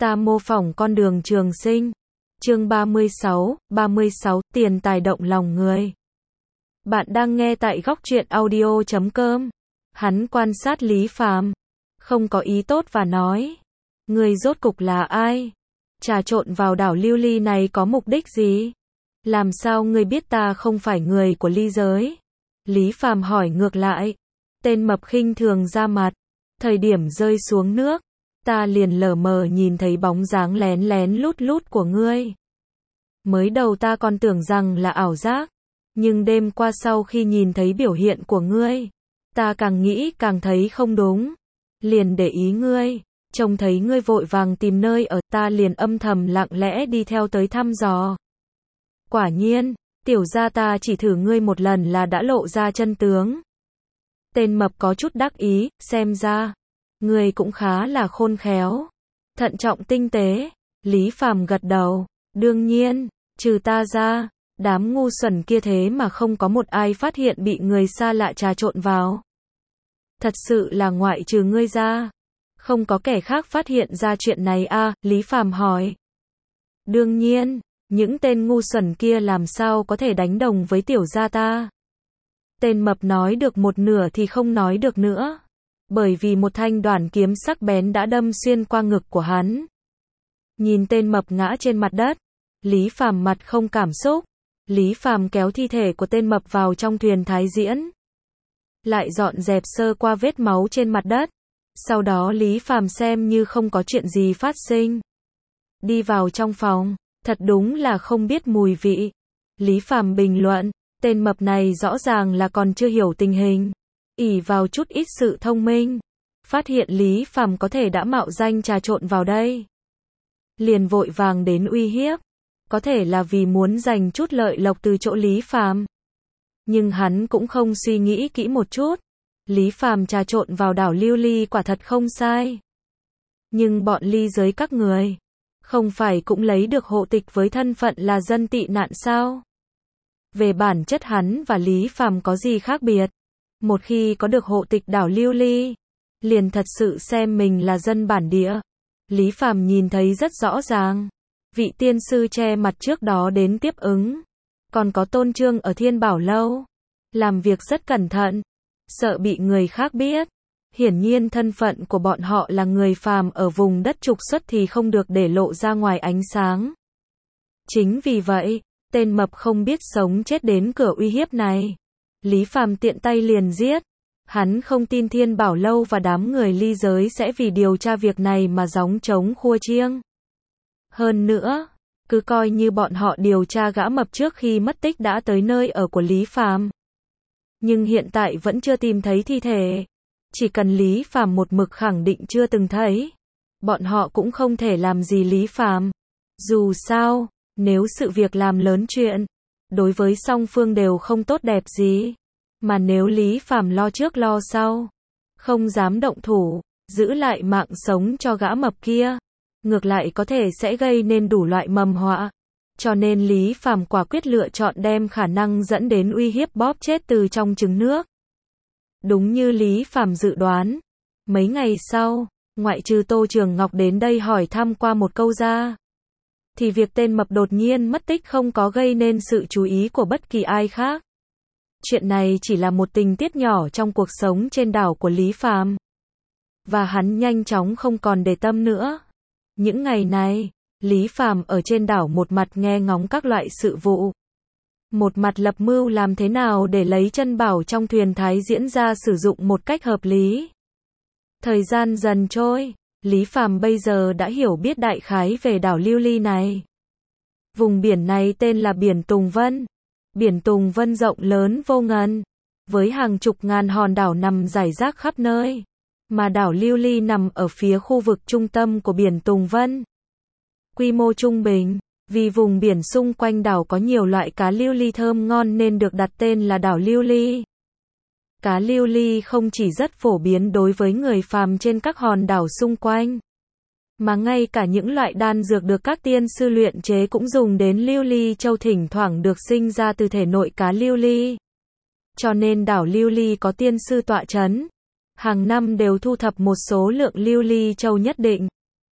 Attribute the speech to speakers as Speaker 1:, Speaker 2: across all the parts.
Speaker 1: Ta mô phỏng con đường trường sinh. Chương 36, tiền tài động lòng người. Bạn đang nghe tại góc truyện audio.com. Hắn quan sát Lý Phàm, không có ý tốt và nói: "Ngươi rốt cục là ai? Trà trộn vào đảo lưu ly này có mục đích gì? Làm sao ngươi biết ta không phải người của ly giới?" Lý Phàm hỏi ngược lại. Tên mập khinh thường ra mặt. Thời điểm rơi xuống nước, ta liền lờ mờ nhìn thấy bóng dáng lén lén lút lút của ngươi. Mới đầu ta còn tưởng rằng là ảo giác, nhưng đêm qua sau khi nhìn thấy biểu hiện của ngươi, ta càng nghĩ càng thấy không đúng. Liền để ý ngươi, trông thấy ngươi vội vàng tìm nơi ở, ta liền âm thầm lặng lẽ đi theo tới thăm dò. Quả nhiên, tiểu gia ta chỉ thử ngươi một lần là đã lộ ra chân tướng. Tên mập có chút đắc ý, xem ra ngươi cũng khá là khôn khéo, thận trọng tinh tế. Lý Phàm gật đầu, đương nhiên, trừ ta ra, đám ngu xuẩn kia thế mà không có một ai phát hiện bị người xa lạ trà trộn vào. Thật sự là ngoại trừ ngươi ra, không có kẻ khác phát hiện ra chuyện này à? Lý Phàm hỏi. Đương nhiên, những tên ngu xuẩn kia làm sao có thể đánh đồng với tiểu gia ta. Tên mập nói được một nửa thì không nói được nữa, bởi vì một thanh đoản kiếm sắc bén đã đâm xuyên qua ngực của hắn. Nhìn tên mập ngã trên mặt đất, Lý Phàm mặt không cảm xúc. Lý Phàm kéo thi thể của tên mập vào trong thuyền thái diễn, lại dọn dẹp sơ qua vết máu trên mặt đất. Sau đó Lý Phàm xem như không có chuyện gì phát sinh, đi vào trong phòng. Thật đúng là không biết mùi vị. Lý Phàm bình luận, tên mập này rõ ràng là còn chưa hiểu tình hình, ỷ vào chút ít sự thông minh, phát hiện Lý Phàm có thể đã mạo danh trà trộn vào đây, liền vội vàng đến uy hiếp, có thể là vì muốn giành chút lợi lộc từ chỗ Lý Phàm. Nhưng hắn cũng không suy nghĩ kỹ một chút, Lý Phàm trà trộn vào đảo lưu ly quả thật không sai. Nhưng bọn ly giới các người, không phải cũng lấy được hộ tịch với thân phận là dân tị nạn sao? Về bản chất hắn và Lý Phàm có gì khác biệt? Một khi có được hộ tịch đảo lưu ly, liền thật sự xem mình là dân bản địa. Lý Phàm nhìn thấy rất rõ ràng, vị tiên sư che mặt trước đó đến tiếp ứng, còn có Tôn Trương ở Thiên Bảo Lâu, làm việc rất cẩn thận, sợ bị người khác biết. Hiển nhiên thân phận của bọn họ là người phàm ở vùng đất trục xuất thì không được để lộ ra ngoài ánh sáng. Chính vì vậy, tên mập không biết sống chết đến cửa uy hiếp này, Lý Phàm tiện tay liền giết. Hắn không tin Thiên Bảo Lâu và đám người ly giới sẽ vì điều tra việc này mà gióng trống khua chiêng. Hơn nữa, cứ coi như bọn họ điều tra gã mập trước khi mất tích đã tới nơi ở của Lý Phàm, nhưng hiện tại vẫn chưa tìm thấy thi thể. Chỉ cần Lý Phàm một mực khẳng định chưa từng thấy, bọn họ cũng không thể làm gì Lý Phàm. Dù sao, nếu sự việc làm lớn chuyện, đối với song phương đều không tốt đẹp gì. Mà nếu Lý Phàm lo trước lo sau, không dám động thủ, giữ lại mạng sống cho gã mập kia, ngược lại có thể sẽ gây nên đủ loại mầm họa. Cho nên Lý Phàm quả quyết lựa chọn đem khả năng dẫn đến uy hiếp bóp chết từ trong trứng nước. Đúng như Lý Phàm dự đoán, mấy ngày sau, ngoại trừ Tô Trường Ngọc đến đây hỏi thăm qua một câu ra, thì việc tên mập đột nhiên mất tích không có gây nên sự chú ý của bất kỳ ai khác. Chuyện này chỉ là một tình tiết nhỏ trong cuộc sống trên đảo của Lý Phàm, và hắn nhanh chóng không còn để tâm nữa. Những ngày này, Lý Phàm ở trên đảo một mặt nghe ngóng các loại sự vụ, một mặt lập mưu làm thế nào để lấy chân bảo trong thuyền thái diễn ra sử dụng một cách hợp lý. Thời gian dần trôi, Lý Phàm bây giờ đã hiểu biết đại khái về đảo lưu ly này. Vùng biển này tên là biển Tùng Vân. Biển Tùng Vân rộng lớn vô ngần, với hàng chục ngàn hòn đảo nằm rải rác khắp nơi, mà đảo lưu ly nằm ở phía khu vực trung tâm của biển Tùng Vân. Quy mô trung bình, vì vùng biển xung quanh đảo có nhiều loại cá lưu ly thơm ngon nên được đặt tên là đảo lưu ly. Cá lưu ly không chỉ rất phổ biến đối với người phàm trên các hòn đảo xung quanh, mà ngay cả những loại đan dược được các tiên sư luyện chế cũng dùng đến lưu ly châu thỉnh thoảng được sinh ra từ thể nội cá lưu ly. Cho nên đảo lưu ly có tiên sư tọa chấn, hàng năm đều thu thập một số lượng lưu ly châu nhất định.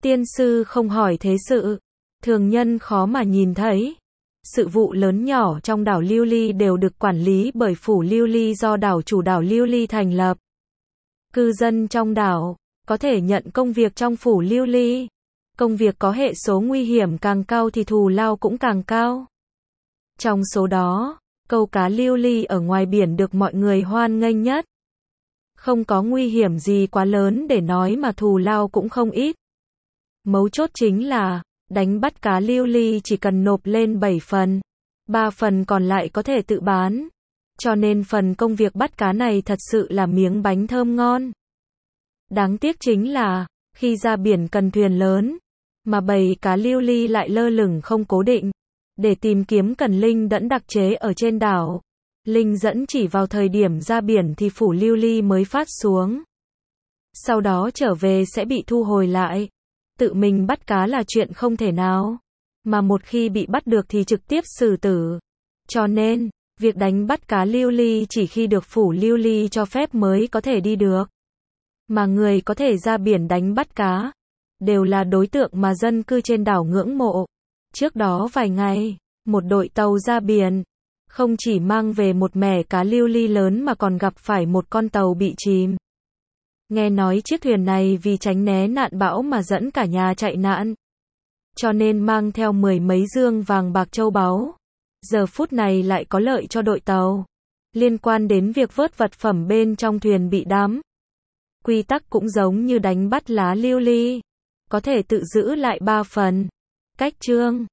Speaker 1: Tiên sư không hỏi thế sự, thường nhân khó mà nhìn thấy. Sự vụ lớn nhỏ trong đảo Lưu Ly đều được quản lý bởi phủ Lưu Ly do đảo chủ đảo Lưu Ly thành lập. Cư dân trong đảo có thể nhận công việc trong phủ Lưu Ly. Công việc có hệ số nguy hiểm càng cao thì thù lao cũng càng cao. Trong số đó, câu cá Lưu Ly ở ngoài biển được mọi người hoan nghênh nhất. Không có nguy hiểm gì quá lớn để nói mà thù lao cũng không ít. Mấu chốt chính là, đánh bắt cá Lưu Ly chỉ cần nộp lên 7 phần. 3 phần còn lại có thể tự bán. Cho nên phần công việc bắt cá này thật sự là miếng bánh thơm ngon. Đáng tiếc chính là, khi ra biển cần thuyền lớn, mà bầy cá Lưu Ly lại lơ lửng không cố định. Để tìm kiếm cần linh đẫn đặc chế ở trên đảo. Linh dẫn chỉ vào thời điểm ra biển thì phủ Lưu Ly mới phát xuống. Sau đó trở về sẽ bị thu hồi lại. Tự mình bắt cá là chuyện không thể nào. Mà một khi bị bắt được thì trực tiếp xử tử. Cho nên, việc đánh bắt cá Lưu Ly chỉ khi được phủ Lưu Ly cho phép mới có thể đi được. Mà người có thể ra biển đánh bắt cá, đều là đối tượng mà dân cư trên đảo ngưỡng mộ. Trước đó vài ngày, một đội tàu ra biển, không chỉ mang về một mẻ cá Lưu Ly lớn mà còn gặp phải một con tàu bị chìm. Nghe nói chiếc thuyền này vì tránh né nạn bão mà dẫn cả nhà chạy nạn. Cho nên mang theo 10 mấy dương vàng bạc châu báu. Giờ phút này lại có lợi cho đội tàu. Liên quan đến việc vớt vật phẩm bên trong thuyền bị đắm. Quy tắc cũng giống như đánh bắt lá Lưu Ly. Có thể tự giữ lại 3 phần. Cách chương